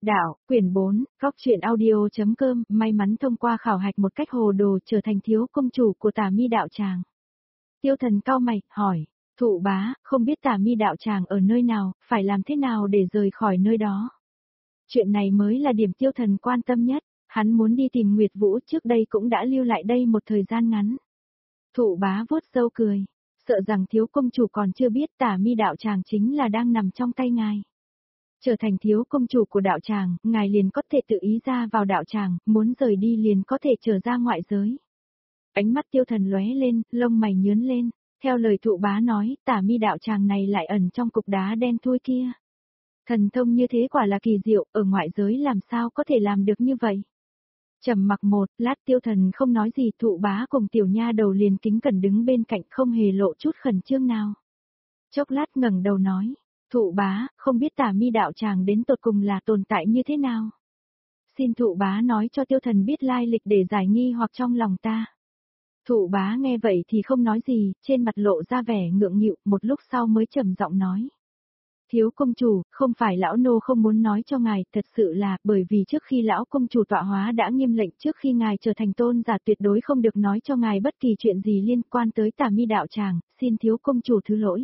Đạo, quyển 4, góc truyện audio.com, may mắn thông qua khảo hạch một cách hồ đồ trở thành thiếu công chủ của Tả Mi đạo tràng. Tiêu Thần cau mày, hỏi, thụ bá, không biết Tả Mi đạo tràng ở nơi nào, phải làm thế nào để rời khỏi nơi đó. Chuyện này mới là điểm Tiêu Thần quan tâm nhất, hắn muốn đi tìm Nguyệt Vũ, trước đây cũng đã lưu lại đây một thời gian ngắn. Thụ bá vuốt râu cười, sợ rằng thiếu công chủ còn chưa biết Tả Mi đạo tràng chính là đang nằm trong tay ngài. Trở thành thiếu công chủ của đạo tràng, ngài liền có thể tự ý ra vào đạo tràng, muốn rời đi liền có thể trở ra ngoại giới. Ánh mắt Tiêu Thần lóe lên, lông mày nhướng lên, theo lời thụ bá nói, Tả Mi đạo tràng này lại ẩn trong cục đá đen thui kia. Thần thông như thế quả là kỳ diệu, ở ngoại giới làm sao có thể làm được như vậy. Trầm mặc một lát, Tiêu Thần không nói gì, thụ bá cùng tiểu nha đầu liền kính cẩn đứng bên cạnh, không hề lộ chút khẩn trương nào. Chốc lát ngẩng đầu nói, thụ bá, không biết Tả Mi đạo tràng đến tột cùng là tồn tại như thế nào. Xin thụ bá nói cho Tiêu Thần biết lai lịch để giải nghi hoặc trong lòng ta. Thụ bá nghe vậy thì không nói gì, trên mặt lộ ra vẻ ngượng nghịu, một lúc sau mới trầm giọng nói. Thiếu công chủ, không phải lão nô không muốn nói cho ngài, thật sự là bởi vì trước khi lão công chủ tọa hóa đã nghiêm lệnh trước khi ngài trở thành tôn giả tuyệt đối không được nói cho ngài bất kỳ chuyện gì liên quan tới Tả Mi đạo tràng, xin thiếu công chủ thứ lỗi.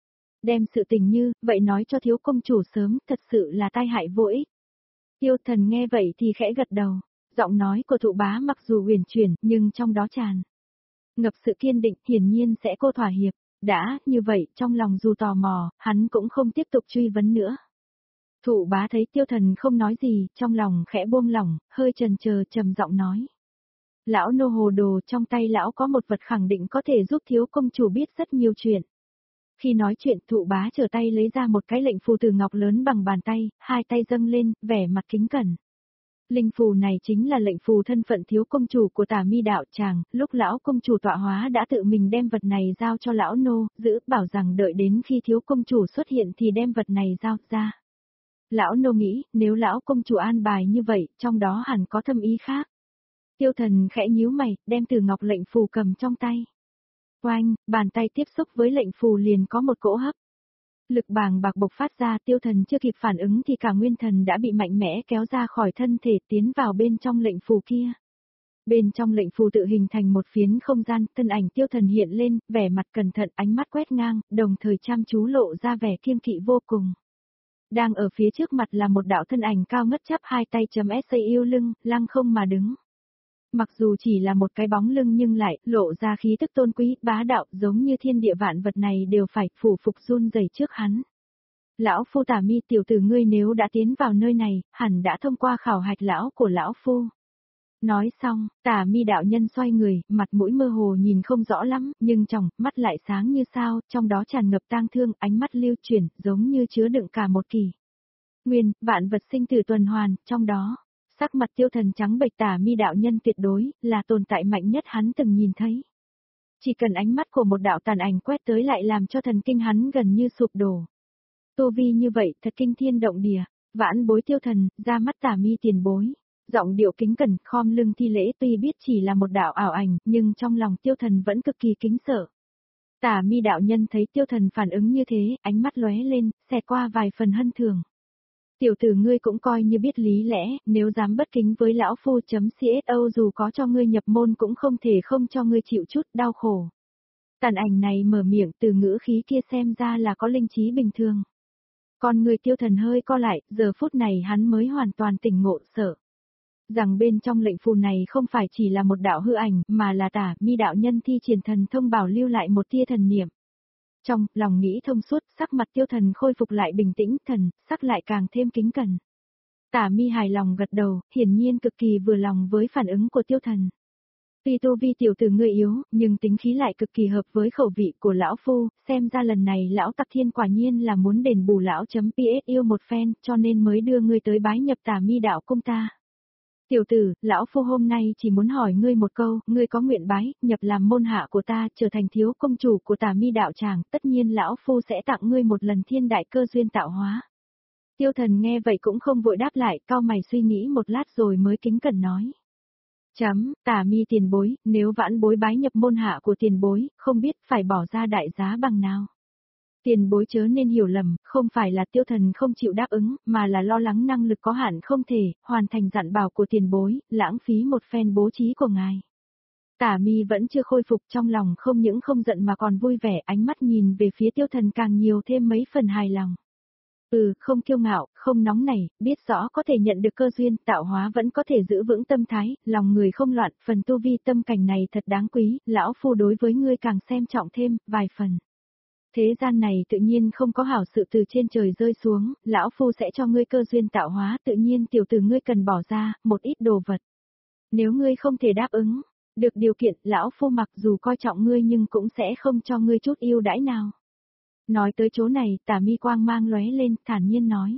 Đem sự tình như, vậy nói cho thiếu công chủ sớm, thật sự là tai hại vô ích. Tiêu Thần nghe vậy thì khẽ gật đầu, giọng nói của thụ bá mặc dù huyền chuyển, nhưng trong đó tràn ngập sự kiên định, hiển nhiên sẽ cô thỏa hiệp. Đã, như vậy, trong lòng dù tò mò, hắn cũng không tiếp tục truy vấn nữa. Thụ bá thấy Tiêu Thần không nói gì, trong lòng khẽ buông lỏng, hơi chần chờ trầm giọng nói. Lão nô hồ đồ, trong tay lão có một vật khẳng định có thể giúp thiếu công chủ biết rất nhiều chuyện. Khi nói chuyện, thụ bá trở tay lấy ra một cái lệnh phù từ ngọc lớn bằng bàn tay, hai tay dâng lên, vẻ mặt kính cẩn. Linh phù này chính là lệnh phù thân phận thiếu công chủ của Tả Mi đạo tràng, lúc lão công chủ tọa hóa đã tự mình đem vật này giao cho lão nô, giữ bảo rằng đợi đến khi thiếu công chủ xuất hiện thì đem vật này giao ra. Lão nô nghĩ, nếu lão công chủ an bài như vậy, trong đó hẳn có thâm ý khác. Tiêu Thần khẽ nhíu mày, đem từ ngọc lệnh phù cầm trong tay. Oanh, bàn tay tiếp xúc với lệnh phù liền có một cỗ hấp. Lực bàng bạc bộc phát ra, Tiêu Thần chưa kịp phản ứng thì cả nguyên thần đã bị mạnh mẽ kéo ra khỏi thân thể tiến vào bên trong lệnh phù kia. Bên trong lệnh phù tự hình thành một phiến không gian, thân ảnh Tiêu Thần hiện lên, vẻ mặt cẩn thận, ánh mắt quét ngang, đồng thời chăm chú lộ ra vẻ kiêng kỵ vô cùng. Đang ở phía trước mặt là một đạo thân ảnh cao ngất chắp hai tay chấm S yêu lưng, lăng không mà đứng. Mặc dù chỉ là một cái bóng lưng nhưng lại lộ ra khí tức tôn quý, bá đạo, giống như thiên địa vạn vật này đều phải phủ phục run rẩy trước hắn. Lão phu Tả Mi, tiểu tử ngươi nếu đã tiến vào nơi này, hẳn đã thông qua khảo hạch lão của lão phu. Nói xong, Tả Mi đạo nhân xoay người, mặt mũi mơ hồ nhìn không rõ lắm, nhưng trong mắt lại sáng như sao, trong đó tràn ngập tang thương, ánh mắt lưu chuyển, giống như chứa đựng cả một kỳ nguyên, vạn vật sinh tử tuần hoàn, trong đó. Sắc mặt Tiêu Thần trắng bệch, Tả Mi đạo nhân tuyệt đối là tồn tại mạnh nhất hắn từng nhìn thấy. Chỉ cần ánh mắt của một đạo tàn ảnh quét tới lại làm cho thần kinh hắn gần như sụp đổ. Tu vi như vậy thật kinh thiên động địa, vãn bối Tiêu Thần, ra mắt Tả Mi tiền bối. Giọng điệu kính cẩn, khom lưng thi lễ, tuy biết chỉ là một đạo ảo ảnh, nhưng trong lòng Tiêu Thần vẫn cực kỳ kính sợ. Tả Mi đạo nhân thấy Tiêu Thần phản ứng như thế, ánh mắt lóe lên, xẹt qua vài phần hân thường. Tiểu tử ngươi cũng coi như biết lý lẽ, nếu dám bất kính với lão phu CSO dù có cho ngươi nhập môn cũng không thể không cho ngươi chịu chút đau khổ. Tàn ảnh này mở miệng, từ ngữ khí kia xem ra là có linh trí bình thường. Còn người Tiêu Thần hơi co lại, giờ phút này hắn mới hoàn toàn tỉnh ngộ sợ. Rằng bên trong lệnh phù này không phải chỉ là một đạo hư ảnh, mà là Tả Mi đạo nhân thi triển thần thông bảo lưu lại một tia thần niệm. Trong lòng nghĩ thông suốt, sắc mặt Tiêu Thần khôi phục lại bình tĩnh, thần sắc lại càng thêm kính cẩn. Tả Mi hài lòng gật đầu, hiển nhiên cực kỳ vừa lòng với phản ứng của Tiêu Thần. Tuy tu vi tiểu tử ngươi yếu, nhưng tính khí lại cực kỳ hợp với khẩu vị của lão phu, xem ra lần này lão Tặc Thiên quả nhiên là muốn đền bù lão .ps yêu một phen, cho nên mới đưa ngươi tới bái nhập Tả Mi đạo cung ta. Tiểu tử, lão phu hôm nay chỉ muốn hỏi ngươi một câu, ngươi có nguyện bái, nhập làm môn hạ của ta, trở thành thiếu công chủ của Tả Mi đạo tràng, tất nhiên lão phu sẽ tặng ngươi một lần thiên đại cơ duyên tạo hóa. Tiêu Thần nghe vậy cũng không vội đáp lại, cau mày suy nghĩ một lát rồi mới kính cẩn nói. Tả Mi tiền bối, nếu vãn bối bái nhập môn hạ của tiền bối, không biết phải bỏ ra đại giá bằng nào. Tiền bối chớ nên hiểu lầm, không phải là tiêu thần không chịu đáp ứng, mà là lo lắng năng lực có hạn không thể, hoàn thành dặn bảo của tiền bối, lãng phí một phen bố trí của ngài. Tả Mi vẫn chưa khôi phục, trong lòng không những không giận mà còn vui vẻ, ánh mắt nhìn về phía tiêu thần càng nhiều thêm mấy phần hài lòng. Không kiêu ngạo, không nóng nảy, biết rõ có thể nhận được cơ duyên, tạo hóa vẫn có thể giữ vững tâm thái, lòng người không loạn, phần tu vi tâm cảnh này thật đáng quý, lão phu đối với ngươi càng xem trọng thêm, vài phần. Thế gian này tự nhiên không có hảo sự từ trên trời rơi xuống, lão phu sẽ cho ngươi cơ duyên tạo hóa, tự nhiên tiểu tử ngươi cần bỏ ra, một ít đồ vật. Nếu ngươi không thể đáp ứng, được điều kiện, lão phu mặc dù coi trọng ngươi nhưng cũng sẽ không cho ngươi chút ưu đãi nào. Nói tới chỗ này, Tả Mi quang mang lóe lên, thản nhiên nói.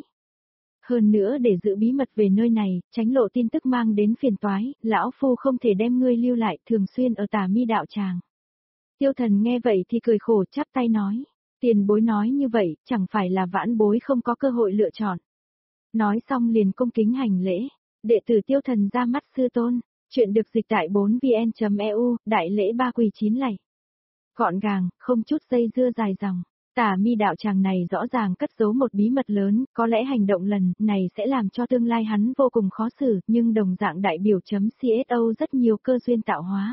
Hơn nữa để giữ bí mật về nơi này, tránh lộ tin tức mang đến phiền toái, lão phu không thể đem ngươi lưu lại thường xuyên ở Tả Mi đạo tràng. Tiêu thần nghe vậy thì cười khổ chắp tay nói. Tiền bối nói như vậy, chẳng phải là vãn bối không có cơ hội lựa chọn. Nói xong liền cung kính hành lễ. Đệ tử tiêu thần ra mắt sư tôn. Chuyện được dịch tại 4vn.eu, đại lễ ba quỳ chín lạy. Gọn gàng, không chút dây dưa dài dòng. Tả Mi đạo tràng này rõ ràng cất giấu một bí mật lớn, có lẽ hành động lần này sẽ làm cho tương lai hắn vô cùng khó xử, nhưng đồng dạng đại biểu CSO rất nhiều cơ duyên tạo hóa.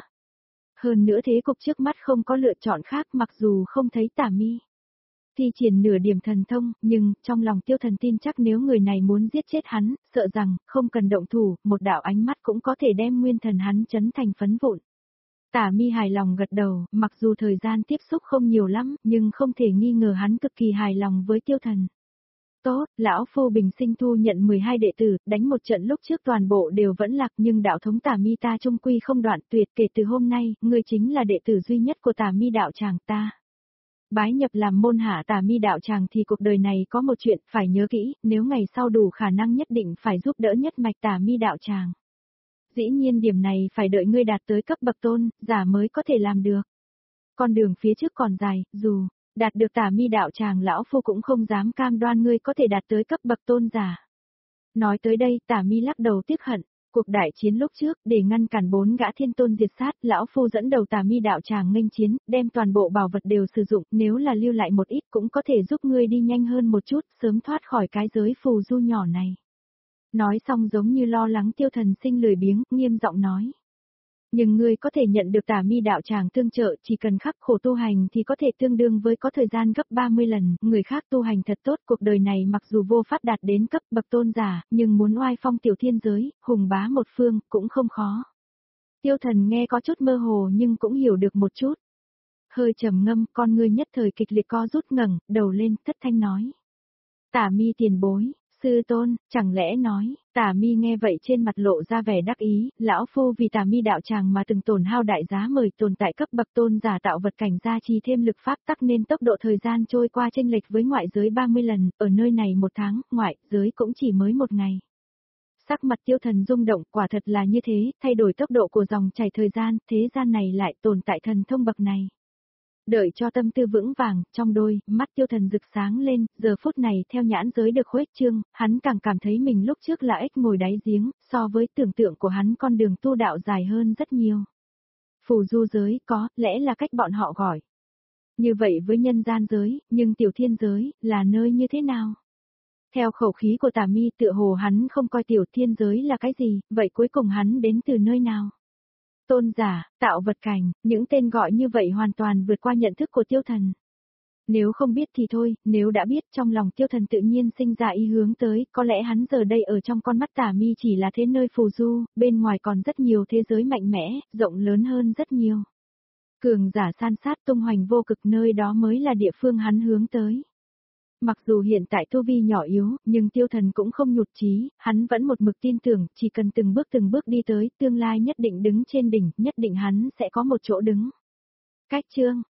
Hơn nữa thế cục trước mắt không có lựa chọn khác, mặc dù không thấy Tả Mi thi triển nửa điểm thần thông, nhưng trong lòng tiêu thần tin chắc nếu người này muốn giết chết hắn, sợ rằng không cần động thủ, một đạo ánh mắt cũng có thể đem nguyên thần hắn chấn thành phấn vụn. Tả Mi hài lòng gật đầu, mặc dù thời gian tiếp xúc không nhiều lắm, nhưng không thể nghi ngờ hắn cực kỳ hài lòng với tiêu thần. Tốt, lão phu bình sinh thu nhận 12 đệ tử, đánh một trận lúc trước toàn bộ đều vẫn lạc, nhưng đạo thống Tả Mi ta trung quy không đoạn tuyệt, kể từ hôm nay, ngươi chính là đệ tử duy nhất của Tả Mi đạo tràng ta. Bái nhập làm môn hạ Tả Mi đạo tràng thì cuộc đời này có một chuyện phải nhớ kỹ, nếu ngày sau đủ khả năng nhất định phải giúp đỡ nhất mạch Tả Mi đạo tràng. Dĩ nhiên điểm này phải đợi ngươi đạt tới cấp bậc tôn giả mới có thể làm được. Con đường phía trước còn dài, dù đạt được Tả Mi đạo tràng, lão phu cũng không dám cam đoan ngươi có thể đạt tới cấp bậc tôn giả. Nói tới đây, Tả Mi lắc đầu tiếc hận. Cuộc đại chiến lúc trước, để ngăn cản 4 gã thiên tôn diệt sát, lão phu dẫn đầu Tả Mi đạo tràng nghênh chiến, đem toàn bộ bảo vật đều sử dụng, nếu là lưu lại một ít cũng có thể giúp ngươi đi nhanh hơn một chút, sớm thoát khỏi cái giới phù du nhỏ này. Nói xong giống như lo lắng tiêu thần sinh lười biếng, nghiêm giọng nói. Nhưng ngươi có thể nhận được Tả Mi đạo tràng tương trợ, chỉ cần khắc khổ tu hành thì có thể tương đương với có thời gian gấp 30 lần, người khác tu hành thật tốt, cuộc đời này mặc dù vô pháp đạt đến cấp bậc tôn giả, nhưng muốn oai phong tiểu thiên giới, hùng bá một phương, cũng không khó. Tiêu thần nghe có chút mơ hồ nhưng cũng hiểu được một chút. Hơi trầm ngâm, con ngươi nhất thời kịch liệt co rút, ngẩng đầu lên, thất thanh nói. Tả Mi tiền bối. Sư tôn, chẳng lẽ nói, Tả Mi nghe vậy trên mặt lộ ra vẻ đắc ý, lão phu vì Tả Mi đạo tràng mà từng tổn hao đại giá mời tồn tại cấp bậc tôn giả tạo vật cảnh gia trì thêm lực pháp tắc nên tốc độ thời gian trôi qua chênh lệch với ngoại giới 30 lần, ở nơi này 1 tháng, ngoại giới cũng chỉ mới 1 ngày. Sắc mặt tiêu thần rung động, quả thật là như thế, thay đổi tốc độ của dòng chảy thời gian, thế gian này lại tồn tại thần thông bậc này. Đợi cho tâm tư vững vàng, trong đôi, mắt tiêu thần rực sáng lên, giờ phút này theo nhãn giới được khuếch trương, hắn càng cảm thấy mình lúc trước là ếch ngồi đáy giếng, so với tưởng tượng của hắn con đường tu đạo dài hơn rất nhiều. Phù du giới có, lẽ là cách bọn họ gọi. Như vậy với nhân gian giới, nhưng tiểu thiên giới, là nơi như thế nào? Theo khẩu khí của Tả Mi tựa hồ hắn không coi tiểu thiên giới là cái gì, vậy cuối cùng hắn đến từ nơi nào? Tôn giả, tạo vật cảnh, những tên gọi như vậy hoàn toàn vượt qua nhận thức của tiêu thần. Nếu không biết thì thôi, nếu đã biết trong lòng tiêu thần tự nhiên sinh ra ý hướng tới, có lẽ hắn giờ đây ở trong con mắt Tả Mi chỉ là thế nơi phù du, bên ngoài còn rất nhiều thế giới mạnh mẽ, rộng lớn hơn rất nhiều. Cường giả san sát tung hoành vô cực, nơi đó mới là địa phương hắn hướng tới. Mặc dù hiện tại tu vi nhỏ yếu, nhưng tiêu thần cũng không nhụt chí, hắn vẫn một mực tin tưởng, chỉ cần từng bước đi tới, tương lai nhất định đứng trên đỉnh, nhất định hắn sẽ có một chỗ đứng. Cách chương